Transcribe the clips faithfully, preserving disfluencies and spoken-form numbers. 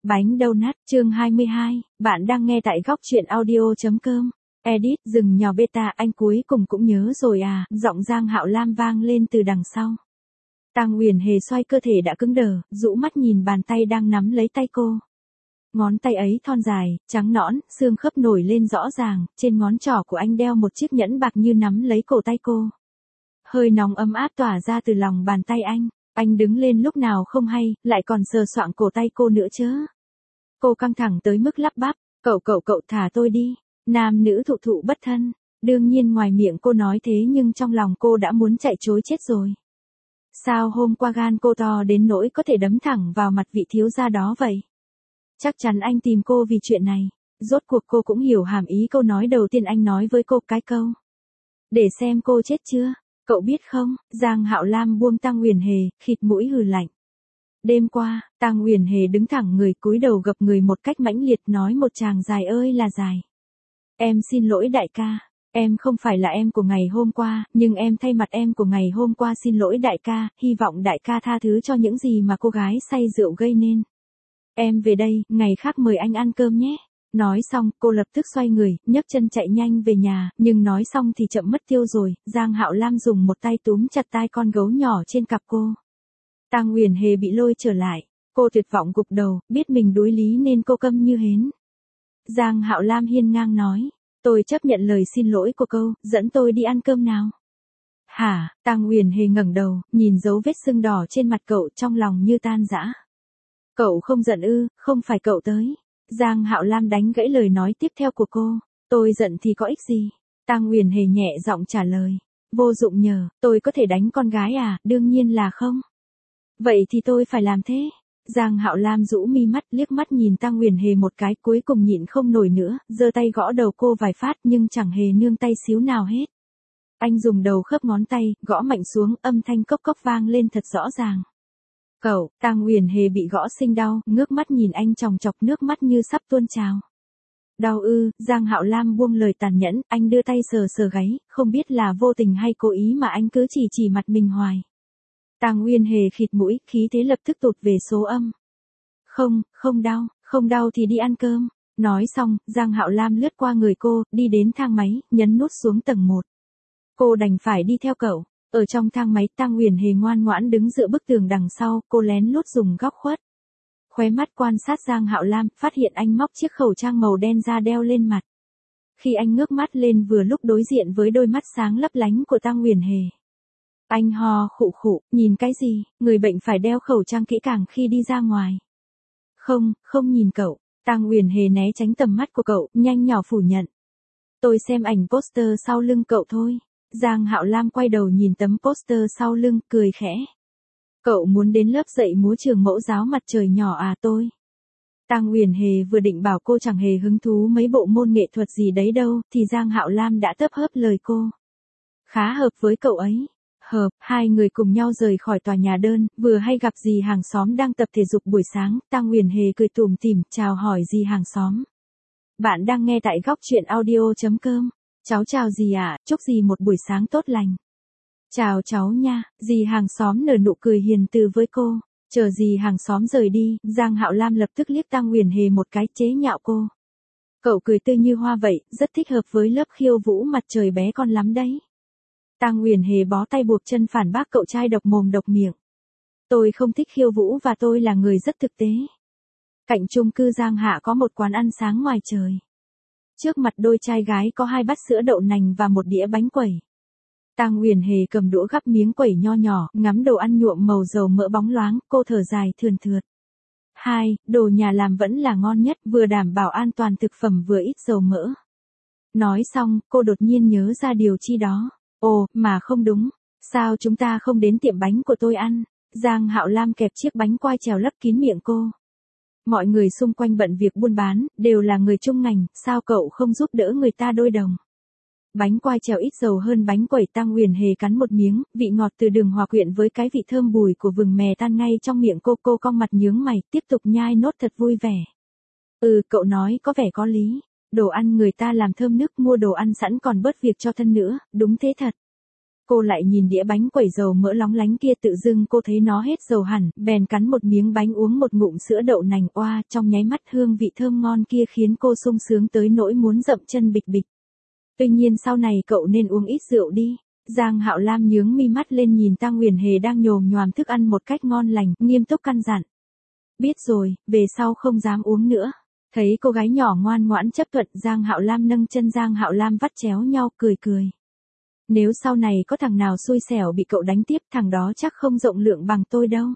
Bánh donut, chương hai mươi hai, bạn đang nghe tại góc truyện audio.com. Edit, dừng nhỏ beta, anh cuối cùng cũng nhớ rồi à, giọng Giang Hạo Lam vang lên từ đằng sau. Tang Uyển Hề xoay cơ thể đã cứng đờ, rũ mắt nhìn bàn tay đang nắm lấy tay cô. Ngón tay ấy thon dài, trắng nõn, xương khớp nổi lên rõ ràng, trên ngón trỏ của anh đeo một chiếc nhẫn bạc như nắm lấy cổ tay cô. Hơi nóng ấm áp tỏa ra từ lòng bàn tay anh. Anh đứng lên lúc nào không hay, lại còn sờ soạng cổ tay cô nữa chứ. Cô căng thẳng tới mức lắp bắp, cậu cậu cậu thả tôi đi, nam nữ thụ thụ bất thân. Đương nhiên ngoài miệng cô nói thế nhưng trong lòng cô đã muốn chạy trối chết rồi. Sao hôm qua gan cô to đến nỗi có thể đấm thẳng vào mặt vị thiếu gia đó vậy? Chắc chắn anh tìm cô vì chuyện này. Rốt cuộc cô cũng hiểu hàm ý câu nói đầu tiên anh nói với cô cái câu. Để xem cô chết chưa? Cậu biết không, Giang Hạo Lam buông Tang Uyển Hề, khịt mũi hừ lạnh. Đêm qua, Tang Uyển Hề đứng thẳng người cúi đầu gập người một cách mãnh liệt nói một tràng dài ơi là dài. Em xin lỗi đại ca, em không phải là em của ngày hôm qua, nhưng em thay mặt em của ngày hôm qua xin lỗi đại ca, hy vọng đại ca tha thứ cho những gì mà cô gái say rượu gây nên. Em về đây, ngày khác mời anh ăn cơm nhé. Nói xong, cô lập tức xoay người, nhấc chân chạy nhanh về nhà, nhưng nói xong thì chậm mất tiêu rồi, Giang Hạo Lam dùng một tay túm chặt tai con gấu nhỏ trên cặp cô. Tang Uyển Hề bị lôi trở lại, cô tuyệt vọng gục đầu, biết mình đối lý nên cô câm như hến. Giang Hạo Lam hiên ngang nói, tôi chấp nhận lời xin lỗi của cô, dẫn tôi đi ăn cơm nào. Hả, Tang Uyển Hề ngẩng đầu, nhìn dấu vết sưng đỏ trên mặt cậu trong lòng như tan rã. Cậu không giận ư, không phải cậu tới. Giang Hạo Lam đánh gãy lời nói tiếp theo của cô, tôi giận thì có ích gì? Tang Uyển Hề nhẹ giọng trả lời, vô dụng nhờ, tôi có thể đánh con gái à, đương nhiên là không. Vậy thì tôi phải làm thế. Giang Hạo Lam rũ mi mắt liếc mắt nhìn Tang Uyển Hề một cái cuối cùng nhịn không nổi nữa, giơ tay gõ đầu cô vài phát nhưng chẳng hề nương tay xíu nào hết. Anh dùng đầu khớp ngón tay, gõ mạnh xuống, âm thanh cốc cốc vang lên thật rõ ràng. Cậu, Tang Uyển Hề bị gõ sinh đau, ngước mắt nhìn anh chòng chọc nước mắt như sắp tuôn trào. Đau ư, Giang Hạo Lam buông lời tàn nhẫn, anh đưa tay sờ sờ gáy, không biết là vô tình hay cố ý mà anh cứ chỉ chỉ mặt mình hoài. Tang Uyển Hề khịt mũi, khí thế lập tức tụt về số âm. Không, không đau, không đau thì đi ăn cơm. Nói xong, Giang Hạo Lam lướt qua người cô, đi đến thang máy, nhấn nút xuống tầng một. Cô đành phải đi theo cậu. Ở trong thang máy, Tang Uyển Hề ngoan ngoãn đứng dựa bức tường đằng sau, cô lén lút dùng góc khuất. Khóe mắt quan sát Giang Hạo Lam, phát hiện anh móc chiếc khẩu trang màu đen ra đeo lên mặt. Khi anh ngước mắt lên vừa lúc đối diện với đôi mắt sáng lấp lánh của Tang Uyển Hề. Anh ho khụ khụ, nhìn cái gì, người bệnh phải đeo khẩu trang kỹ càng khi đi ra ngoài. Không, không nhìn cậu, Tang Uyển Hề né tránh tầm mắt của cậu, nhanh nhỏ phủ nhận. Tôi xem ảnh poster sau lưng cậu thôi. Giang Hạo Lam quay đầu nhìn tấm poster sau lưng, cười khẽ. Cậu muốn đến lớp dạy múa trường mẫu giáo mặt trời nhỏ à tôi? Tang Uyển Hề vừa định bảo cô chẳng hề hứng thú mấy bộ môn nghệ thuật gì đấy đâu, thì Giang Hạo Lam đã tấp hớp lời cô. Khá hợp với cậu ấy. Hợp, hai người cùng nhau rời khỏi tòa nhà đơn, vừa hay gặp dì hàng xóm đang tập thể dục buổi sáng, Tang Uyển Hề cười tủm tỉm, chào hỏi dì hàng xóm. Bạn đang nghe tại góc truyện audio.com. Cháu chào dì ạ, à, chúc dì một buổi sáng tốt lành. Chào cháu nha, dì hàng xóm nở nụ cười hiền từ với cô. Chờ dì hàng xóm rời đi, Giang Hạo Lam lập tức liếc Tang Uyển Hề một cái chế nhạo cô. Cậu cười tươi như hoa vậy, rất thích hợp với lớp khiêu vũ mặt trời bé con lắm đấy. Tang Uyển Hề bó tay buộc chân phản bác cậu trai độc mồm độc miệng. Tôi không thích khiêu vũ và tôi là người rất thực tế. Cạnh chung cư Giang Hạ có một quán ăn sáng ngoài trời. Trước mặt đôi trai gái có hai bát sữa đậu nành và một đĩa bánh quẩy. Tang Uyển Hề cầm đũa gắp miếng quẩy nho nhỏ, ngắm đồ ăn nhuộm màu dầu mỡ bóng loáng, cô thở dài thườn thượt. Hai, đồ nhà làm vẫn là ngon nhất, vừa đảm bảo an toàn thực phẩm vừa ít dầu mỡ. Nói xong, cô đột nhiên nhớ ra điều chi đó. Ồ, mà không đúng, sao chúng ta không đến tiệm bánh của tôi ăn? Giang Hạo Lam kẹp chiếc bánh quai trèo lấp kín miệng cô. Mọi người xung quanh bận việc buôn bán, đều là người chung ngành, sao cậu không giúp đỡ người ta đôi đồng? Bánh quai trèo ít dầu hơn bánh quẩy. Tang Uyển Hề cắn một miếng, vị ngọt từ đường hòa quyện với cái vị thơm bùi của vừng mè tan ngay trong miệng cô. Cô cong mặt nhướng mày, tiếp tục nhai nốt thật vui vẻ. Ừ, cậu nói có vẻ có lý. Đồ ăn người ta làm thơm nức, mua đồ ăn sẵn còn bớt việc cho thân nữa, đúng thế thật. Cô lại nhìn đĩa bánh quẩy dầu mỡ lóng lánh kia, tự dưng cô thấy nó hết dầu hẳn, bèn cắn một miếng bánh uống một ngụm sữa đậu nành, oa, trong nháy mắt hương vị thơm ngon kia khiến cô sung sướng tới nỗi muốn dậm chân bịch bịch. Tuy nhiên sau này cậu nên uống ít rượu đi. Giang Hạo Lam nhướng mi mắt lên nhìn Tang Uyển Hề đang nhồm nhoàm thức ăn một cách ngon lành, nghiêm túc căn dặn. Biết rồi, về sau không dám uống nữa. Thấy cô gái nhỏ ngoan ngoãn chấp thuận, Giang Hạo Lam nâng chân Giang Hạo Lam vắt chéo nhau, cười cười. Nếu sau này có thằng nào xui xẻo bị cậu đánh tiếp, thằng đó chắc không rộng lượng bằng tôi đâu.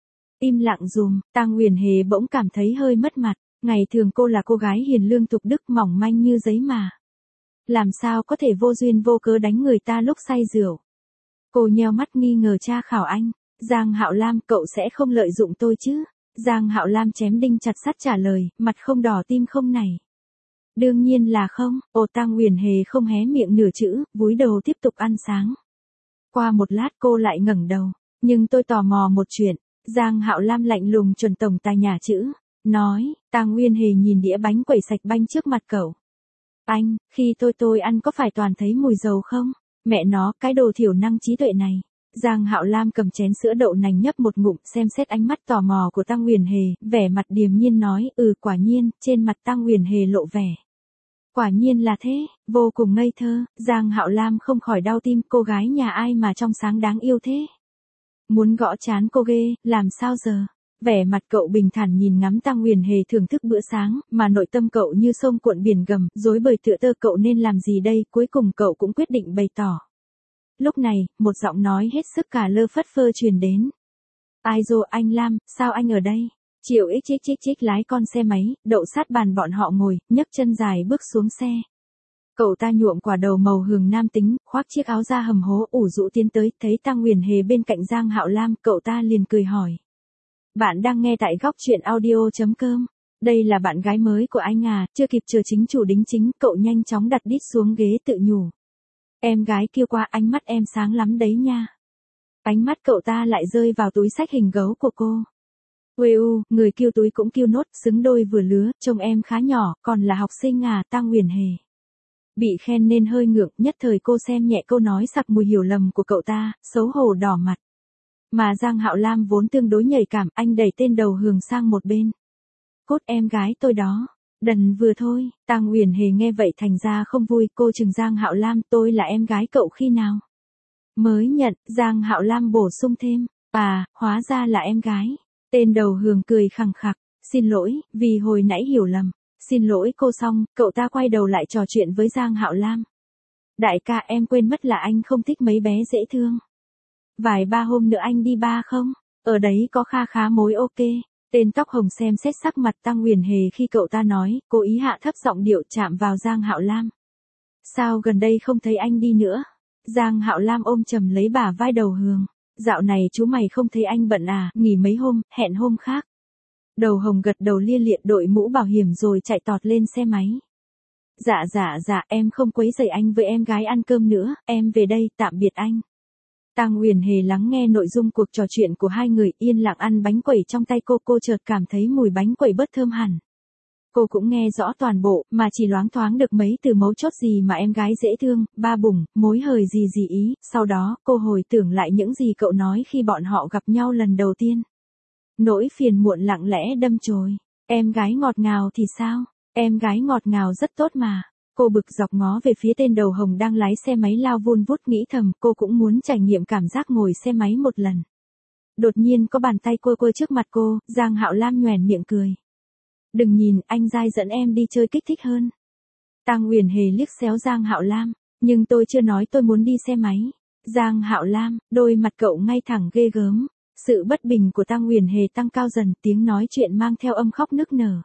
Im lặng dùm, Tang Uyển Hề bỗng cảm thấy hơi mất mặt. Ngày thường cô là cô gái hiền lương tục đức, mỏng manh như giấy mà. Làm sao có thể vô duyên vô cớ đánh người ta lúc say rượu. Cô nheo mắt nghi ngờ tra khảo anh. Giang Hạo Lam, cậu sẽ không lợi dụng tôi chứ? Giang Hạo Lam chém đinh chặt sắt trả lời, mặt không đỏ tim không nảy. Đương nhiên là không. Ồ, Tang Uyển Hề không hé miệng nửa chữ, cúi đầu tiếp tục ăn sáng. Qua một lát cô lại ngẩng đầu. Nhưng tôi tò mò một chuyện. Giang Hạo Lam lạnh lùng chuẩn tổng tài nhà chữ. Nói, Tang Uyển Hề nhìn đĩa bánh quẩy sạch banh trước mặt cậu. Anh, khi tôi tôi ăn có phải toàn thấy mùi dầu không? Mẹ nó, cái đồ thiểu năng trí tuệ này. Giang Hạo Lam cầm chén sữa đậu nành nhấp một ngụm, xem xét ánh mắt tò mò của Tang Uyển Hề, vẻ mặt điềm nhiên nói, ừ quả nhiên, trên mặt Tang Uyển Hề lộ vẻ. Quả nhiên là thế, vô cùng ngây thơ. Giang Hạo Lam không khỏi đau tim, cô gái nhà ai mà trong sáng đáng yêu thế. Muốn gõ chán cô ghê, làm sao giờ? Vẻ mặt cậu bình thản nhìn ngắm Tang Uyển Hề thưởng thức bữa sáng, mà nội tâm cậu như sông cuộn biển gầm, rối bời tựa tơ, cậu nên làm gì đây, cuối cùng cậu cũng quyết định bày tỏ. Lúc này, một giọng nói hết sức cả lơ phất phơ truyền đến. Ai dô, anh Lam, sao anh ở đây? Triệu ích chích chích chích lái con xe máy, đậu sát bàn bọn họ ngồi, nhấc chân dài bước xuống xe. Cậu ta nhuộm quả đầu màu hường nam tính, khoác chiếc áo da hầm hố, ủ rũ tiến tới, thấy Tang Uyển Hề bên cạnh Giang Hạo Lam, cậu ta liền cười hỏi. Bạn đang nghe tại góc truyện audio chấm com. Đây là bạn gái mới của anh à, chưa kịp chờ chính chủ đính chính, cậu nhanh chóng đặt đít xuống ghế tự nhủ. Em gái kêu qua, ánh mắt em sáng lắm đấy nha. Ánh mắt cậu ta lại rơi vào túi xách hình gấu của cô. Uê u, người kêu túi cũng kêu nốt, xứng đôi vừa lứa, trông em khá nhỏ, còn là học sinh à, Tang Uyển Hề. Bị khen nên hơi ngượng, nhất thời cô xem nhẹ câu nói sặc mùi hiểu lầm của cậu ta, xấu hổ đỏ mặt. Mà Giang Hạo Lam vốn tương đối nhạy cảm, anh đẩy tên đầu hường sang một bên. Cốt em gái tôi đó. Đần vừa thôi. Tang Uyển Hề nghe vậy thành ra không vui, cô chừng Giang Hạo Lam, tôi là em gái cậu khi nào? Mới nhận. Giang Hạo Lam bổ sung thêm. À, hóa ra là em gái. Tên đầu hường cười khằng khặc. Xin lỗi, vì hồi nãy hiểu lầm. Xin lỗi cô. Xong, cậu ta quay đầu lại trò chuyện với Giang Hạo Lam. Đại ca, em quên mất là anh không thích mấy bé dễ thương. Vài ba hôm nữa anh đi ba không? Ở đấy có kha khá mối ok. Tên tóc hồng xem xét sắc mặt Tang Uyển Hề khi cậu ta nói, cố ý hạ thấp giọng điệu chạm vào Giang Hạo Lam. Sao gần đây không thấy anh đi nữa? Giang Hạo Lam ôm chầm lấy bả vai đầu hường. Dạo này chú mày không thấy anh bận à, nghỉ mấy hôm, hẹn hôm khác. Đầu hồng gật đầu lia lịa, đội mũ bảo hiểm rồi chạy tọt lên xe máy. Dạ dạ dạ, em không quấy rầy anh với em gái ăn cơm nữa, em về đây, tạm biệt anh. Tang Uyển Hề lắng nghe nội dung cuộc trò chuyện của hai người, yên lặng ăn bánh quẩy trong tay cô, cô chợt cảm thấy mùi bánh quẩy bớt thơm hẳn. Cô cũng nghe rõ toàn bộ, mà chỉ loáng thoáng được mấy từ mấu chốt gì mà em gái dễ thương, ba bùng, mối hời gì gì ý, sau đó, cô hồi tưởng lại những gì cậu nói khi bọn họ gặp nhau lần đầu tiên. Nỗi phiền muộn lặng lẽ đâm chồi. Em gái ngọt ngào thì sao? Em gái ngọt ngào rất tốt mà. Cô bực dọc ngó về phía tên đầu hồng đang lái xe máy lao vun vút, nghĩ thầm cô cũng muốn trải nghiệm cảm giác ngồi xe máy một lần. Đột nhiên có bàn tay quơ quơ trước mặt cô, Giang Hạo Lam nhoẻn miệng cười. Đừng nhìn, anh dai dẫn em đi chơi kích thích hơn. Tang Uyển Hề liếc xéo Giang Hạo Lam, nhưng tôi chưa nói tôi muốn đi xe máy. Giang Hạo Lam, đôi mặt cậu ngay thẳng ghê gớm. Sự bất bình của Tang Uyển Hề tăng cao dần, tiếng nói chuyện mang theo âm khóc nức nở.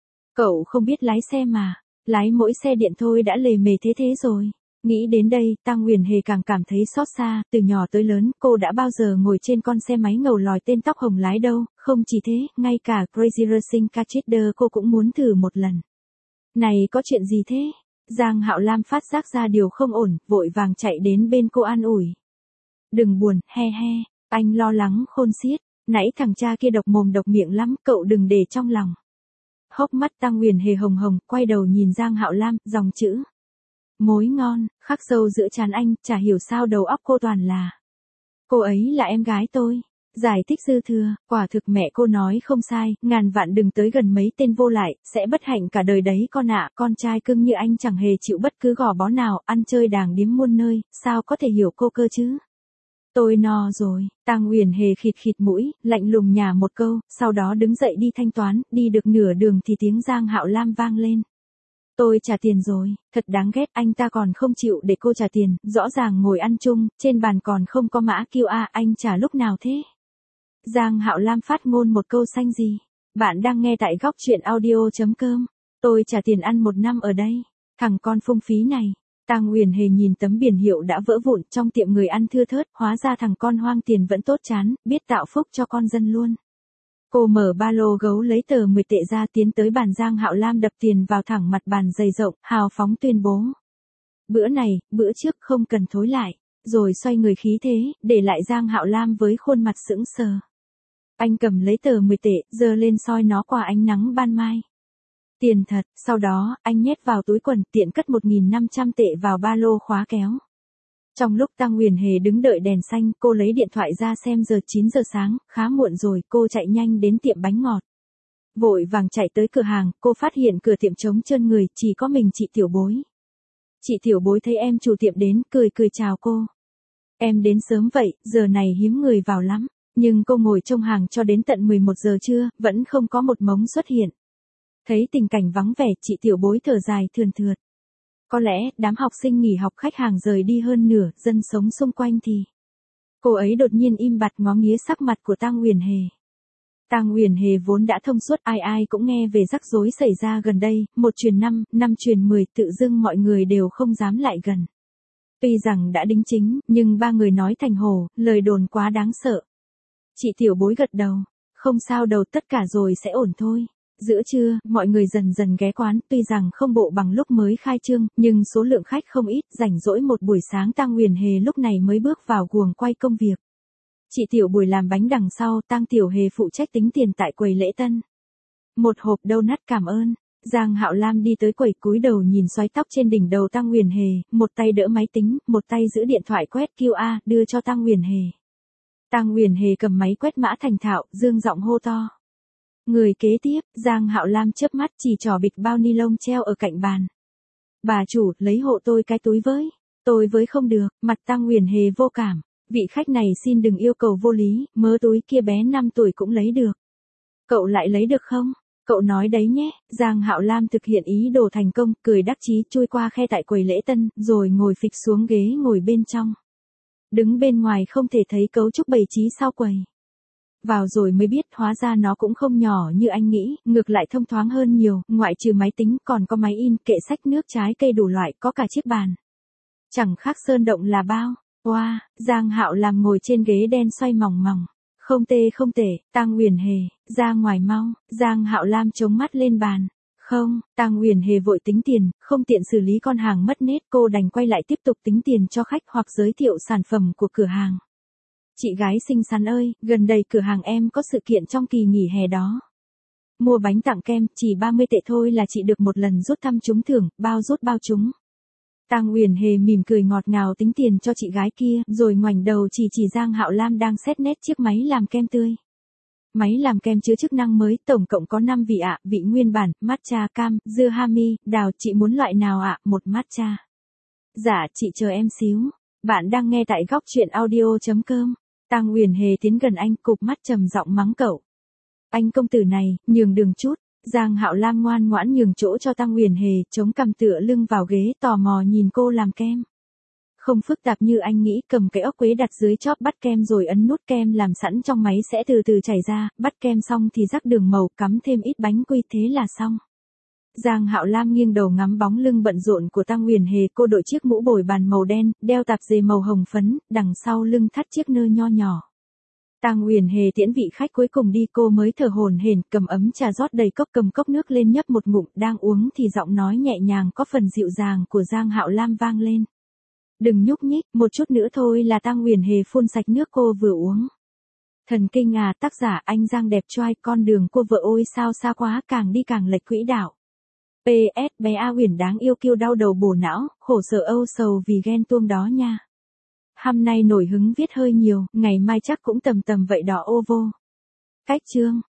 Cậu không biết lái xe mà. Lái mỗi xe điện thôi đã lề mề thế thế rồi. Nghĩ đến đây, Tang Uyển Hề càng cảm thấy xót xa, từ nhỏ tới lớn, cô đã bao giờ ngồi trên con xe máy ngầu lòi tên tóc hồng lái đâu, không chỉ thế, ngay cả Crazy Racing Car Cheater cô cũng muốn thử một lần. Này có chuyện gì thế? Giang Hạo Lam phát giác ra điều không ổn, vội vàng chạy đến bên cô an ủi. Đừng buồn, he he, anh lo lắng khôn xiết, nãy thằng cha kia độc mồm độc miệng lắm, cậu đừng để trong lòng. Hốc mắt Tang Uyển Hề hồng hồng, quay đầu nhìn Giang Hạo Lam, dòng chữ Mối ngon, khắc sâu giữa trán anh, chả hiểu sao đầu óc cô toàn là. Cô ấy là em gái tôi. Giải thích dư thừa, quả thực mẹ cô nói không sai, ngàn vạn đừng tới gần mấy tên vô lại, sẽ bất hạnh cả đời đấy con ạ, con trai cưng như anh chẳng hề chịu bất cứ gò bó nào, ăn chơi đàng điếm muôn nơi, sao có thể hiểu cô cơ chứ? Tôi no rồi, Tang Uyển Hề khịt khịt mũi, lạnh lùng nhả một câu, sau đó đứng dậy đi thanh toán, đi được nửa đường thì tiếng Giang Hạo Lam vang lên. Tôi trả tiền rồi, thật đáng ghét, anh ta còn không chịu để cô trả tiền, rõ ràng ngồi ăn chung, trên bàn còn không có mã quy rờ, anh trả lúc nào thế? Giang Hạo Lam phát ngôn một câu xanh gì? Bạn đang nghe tại góc truyện audio.com. Tôi trả tiền ăn một năm ở đây. Thằng con phung phí này. Tang Uyển Hề nhìn tấm biển hiệu đã vỡ vụn trong tiệm người ăn thưa thớt, hóa ra thằng con hoang tiền vẫn tốt chán, biết tạo phúc cho con dân luôn. Cô mở ba lô gấu lấy tờ mười tệ ra tiến tới bàn Giang Hạo Lam đập tiền vào thẳng mặt bàn dày rộng, hào phóng tuyên bố. Bữa này, bữa trước không cần thối lại. Rồi xoay người khí thế, để lại Giang Hạo Lam với khuôn mặt sững sờ. Anh cầm lấy tờ mười tệ, giơ lên soi nó qua ánh nắng ban mai. Tiền thật, sau đó, anh nhét vào túi quần, tiện cất một nghìn năm trăm tệ vào ba lô khóa kéo. Trong lúc Tang Uyển Hề đứng đợi đèn xanh, cô lấy điện thoại ra xem giờ chín giờ sáng, khá muộn rồi, cô chạy nhanh đến tiệm bánh ngọt. Vội vàng chạy tới cửa hàng, cô phát hiện cửa tiệm trống trơn người, chỉ có mình chị Tiểu Bối. Chị Tiểu Bối thấy em chủ tiệm đến, cười cười chào cô. Em đến sớm vậy, giờ này hiếm người vào lắm. Nhưng cô ngồi trong hàng cho đến tận mười một giờ trưa, vẫn không có một mống xuất hiện. Thấy tình cảnh vắng vẻ, chị Tiểu Bối thở dài thườn thượt. Có lẽ, đám học sinh nghỉ học khách hàng rời đi hơn nửa, dân sống xung quanh thì. Cô ấy đột nhiên im bặt ngó nghía sắc mặt của Tang Uyển Hề. Tang Uyển Hề vốn đã thông suốt, ai ai cũng nghe về rắc rối xảy ra gần đây, một truyền năm, năm truyền mười, tự dưng mọi người đều không dám lại gần. Tuy rằng đã đính chính, nhưng ba người nói thành hồ, lời đồn quá đáng sợ. Chị Tiểu Bối gật đầu, không sao đâu, tất cả rồi sẽ ổn thôi. Giữa trưa, mọi người dần dần ghé quán, tuy rằng không bộ bằng lúc mới khai trương, nhưng số lượng khách không ít, rảnh rỗi một buổi sáng Tang Uyển Hề lúc này mới bước vào guồng quay công việc. Chị Tiểu Bùi làm bánh đằng sau, Tang Tiểu Hề phụ trách tính tiền tại quầy lễ tân. Một hộp donut cảm ơn. Giang Hạo Lam đi tới quầy cúi đầu nhìn xoáy tóc trên đỉnh đầu Tang Uyển Hề, một tay đỡ máy tính, một tay giữ điện thoại quét quy rờ, đưa cho Tang Uyển Hề. Tang Uyển Hề cầm máy quét mã thành thạo, dương giọng hô to. Người kế tiếp, Giang Hạo Lam chớp mắt chỉ trỏ bịch bao ni lông treo ở cạnh bàn. Bà chủ, lấy hộ tôi cái túi với. Tôi với không được, mặt Tang Uyển Hề vô cảm. Vị khách này xin đừng yêu cầu vô lý, mớ túi kia bé năm tuổi cũng lấy được. Cậu lại lấy được không? Cậu nói đấy nhé. Giang Hạo Lam thực hiện ý đồ thành công, cười đắc chí chui qua khe tại quầy lễ tân, rồi ngồi phịch xuống ghế ngồi bên trong. Đứng bên ngoài không thể thấy cấu trúc bày trí sau quầy. Vào rồi mới biết hóa ra nó cũng không nhỏ như anh nghĩ, ngược lại thông thoáng hơn nhiều, ngoại trừ máy tính còn có máy in, kệ sách nước trái cây đủ loại, có cả chiếc bàn. Chẳng khác sơn động là bao. Wow, Giang Hạo Lam ngồi trên ghế đen xoay mòng mòng. Không tệ không tệ, Tang Uyển Hề, ra ngoài mau. Giang Hạo Lam chống mắt lên bàn. Không, Tang Uyển Hề vội tính tiền, không tiện xử lý con hàng mất nết, cô đành quay lại tiếp tục tính tiền cho khách hoặc giới thiệu sản phẩm của cửa hàng. Chị gái xinh xắn ơi, gần đây cửa hàng em có sự kiện trong kỳ nghỉ hè đó. Mua bánh tặng kem, chỉ ba mươi tệ thôi là chị được một lần rút thăm trúng thưởng, bao rút bao trúng. Tang Uyển Hề mỉm cười ngọt ngào tính tiền cho chị gái kia, rồi ngoảnh đầu chỉ chỉ Giang Hạo Lam đang xét nét chiếc máy làm kem tươi. Máy làm kem chứa chức năng mới, tổng cộng có năm vị ạ, vị nguyên bản, matcha cam, dưa hami, đào, chị muốn loại nào ạ? Một matcha. Dạ, chị chờ em xíu. Bạn đang nghe tại góc truyện audio.com. Tang Uyển Hề tiến gần anh, cụp mắt trầm giọng mắng cậu. Anh công tử này, nhường đường chút. Giang Hạo Lam ngoan ngoãn nhường chỗ cho Tang Uyển Hề, chống cằm tựa lưng vào ghế, tò mò nhìn cô làm kem. Không phức tạp như anh nghĩ, cầm cái ốc quế đặt dưới chóp bắt kem rồi ấn nút, kem làm sẵn trong máy sẽ từ từ chảy ra, bắt kem xong thì rắc đường màu, cắm thêm ít bánh quy, thế là xong. Giang Hạo Lam nghiêng đầu ngắm bóng lưng bận rộn của Tang Uyển Hề, cô đội chiếc mũ bồi bàn màu đen, đeo tạp dề màu hồng phấn, đằng sau lưng thắt chiếc nơ nho nhỏ. Tang Uyển Hề tiễn vị khách cuối cùng đi, cô mới thở hổn hển, cầm ấm trà rót đầy cốc, cầm cốc nước lên nhấp một ngụm, đang uống thì giọng nói nhẹ nhàng có phần dịu dàng của Giang Hạo Lam vang lên. Đừng nhúc nhích, một chút nữa thôi là Tang Uyển Hề phun sạch nước cô vừa uống. Thần kinh à, tác giả anh Giang đẹp trai, con đường cô vợ ôi sao xa quá, càng đi càng lệch quỹ đạo. pê ét bé A Uyển đáng yêu kiêu đau đầu bổ não, khổ sở âu sầu vì ghen tuông đó nha. Hôm nay nổi hứng viết hơi nhiều, ngày mai chắc cũng tầm tầm vậy đó ô vô. Cách chương